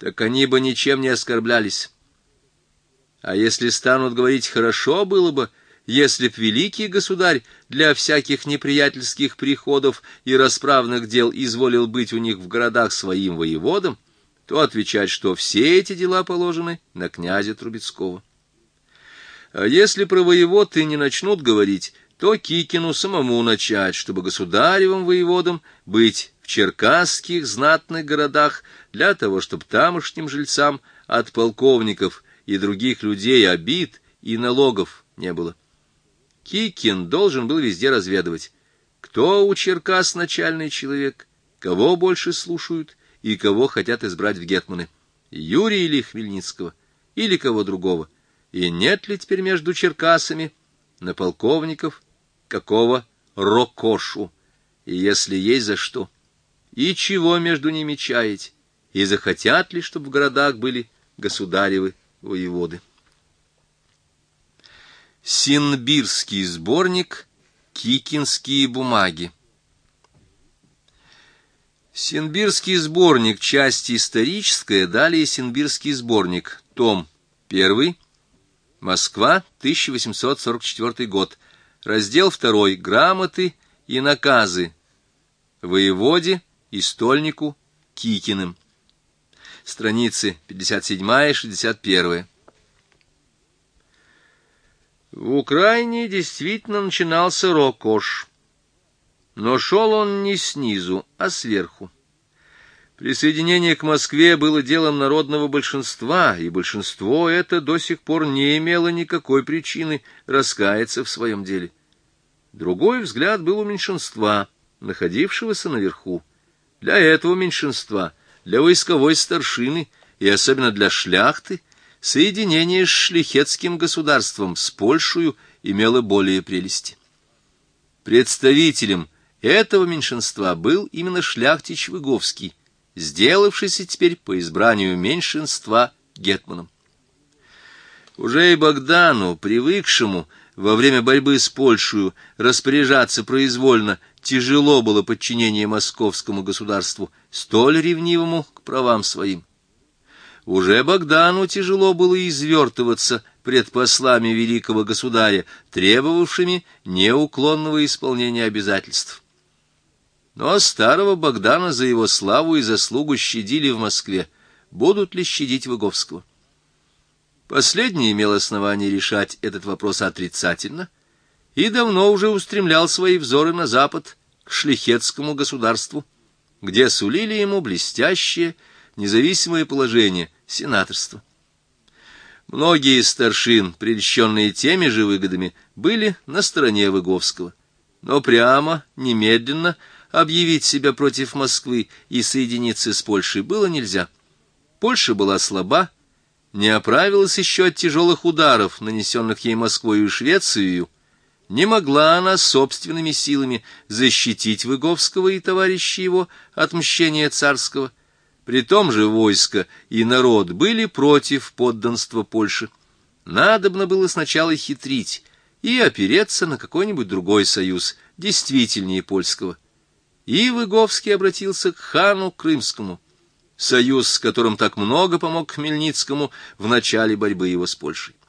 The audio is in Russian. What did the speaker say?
так они бы ничем не оскорблялись. А если станут говорить, хорошо было бы, если б великий государь для всяких неприятельских приходов и расправных дел изволил быть у них в городах своим воеводом, то отвечать, что все эти дела положены на князя Трубецкого. А если про воевод и не начнут говорить, то Кикину самому начать, чтобы государевым воеводом быть в черкасских знатных городах, для того, чтобы тамошним жильцам от полковников и других людей обид и налогов не было. Кикин должен был везде разведывать, кто у Черкас начальный человек, кого больше слушают и кого хотят избрать в гетманы, Юрия или Хмельницкого, или кого другого, и нет ли теперь между Черкасами на полковников какого рокошу, и если есть за что, и чего между ними чаять, и захотят ли, чтобы в городах были государевы воеводы. Синбирский сборник «Кикинские бумаги». Синбирский сборник, часть историческая, далее Синбирский сборник, том 1, Москва, 1844 год, раздел 2, грамоты и наказы воеводе и стольнику Кикиным, страницы 57-61. В Украине действительно начинался рокош, но шел он не снизу, а сверху. Присоединение к Москве было делом народного большинства, и большинство это до сих пор не имело никакой причины раскаяться в своем деле. Другой взгляд был у меньшинства, находившегося наверху. Для этого меньшинства, для войсковой старшины и особенно для шляхты, соединение с шляхетским государством, с Польшею, имело более прелести. Представителем этого меньшинства был именно шляхтич Выговский, сделавшийся теперь по избранию меньшинства гетманом. Уже и Богдану, привыкшему во время борьбы с Польшей распоряжаться произвольно, тяжело было подчинение московскому государству, столь ревнивому к правам своим. Уже Богдану тяжело было извертываться пред послами великого государя, требовавшими неуклонного исполнения обязательств. Но старого Богдана за его славу и заслугу щадили в Москве, будут ли щадить Выговского? Последний имел основание решать этот вопрос отрицательно и давно уже устремлял свои взоры на запад, к шляхетскому государству, где сулили ему блестящее независимое положение сенаторства. Многие из старшин, прельщенные теми же выгодами, были на стороне Выговского, но прямо, немедленно объявить себя против Москвы и соединиться с Польшей было нельзя. Польша была слаба, не оправилась еще от тяжелых ударов, нанесенных ей Москвою и Швецией, не могла она собственными силами защитить Выговского и товарищей его от мщения царского. При том же войско и народ были против подданства Польши. Надобно было сначала хитрить и опереться на какой-нибудь другой союз, действительнее польского. И Выговский обратился к хану Крымскому, союз, с которым так много помог Хмельницкому в начале борьбы его с Польшей.